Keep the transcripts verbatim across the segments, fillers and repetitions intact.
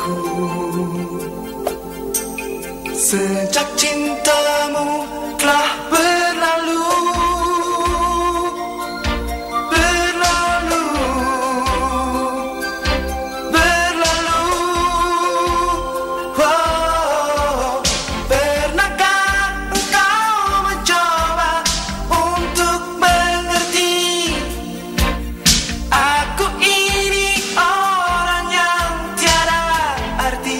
mataku. Sejak cintamu telah berlalu, berlalu, berlalu. Oh, pernahkah engkau mencoba untuk mengerti? Aku ini orang yang tiada arti.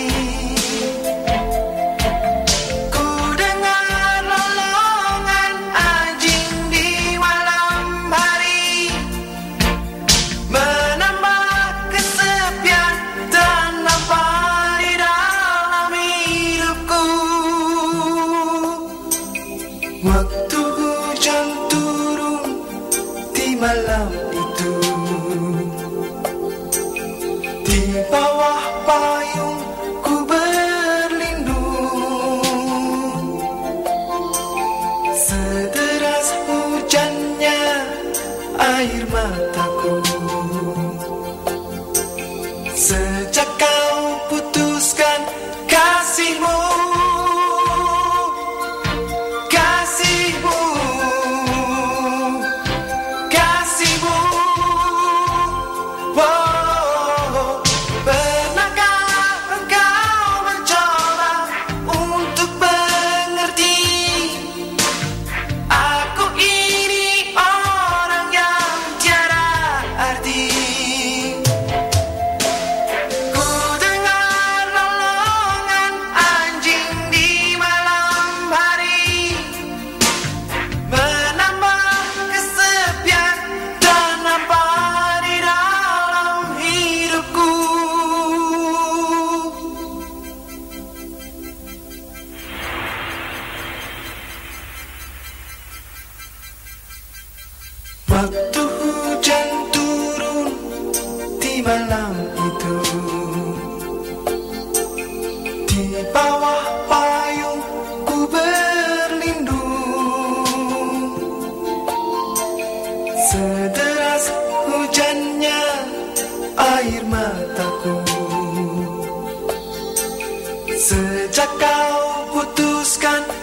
Waktu hujan turun di malam itu, di bawah payung ku berlindung. Sederas hujannya air mataku. Sejak kau putuskan kasihmu, waktu hujan turun di malam itu, di bawah payung ku berlindung. Sederas hujannya air mataku. Sejak kau putuskan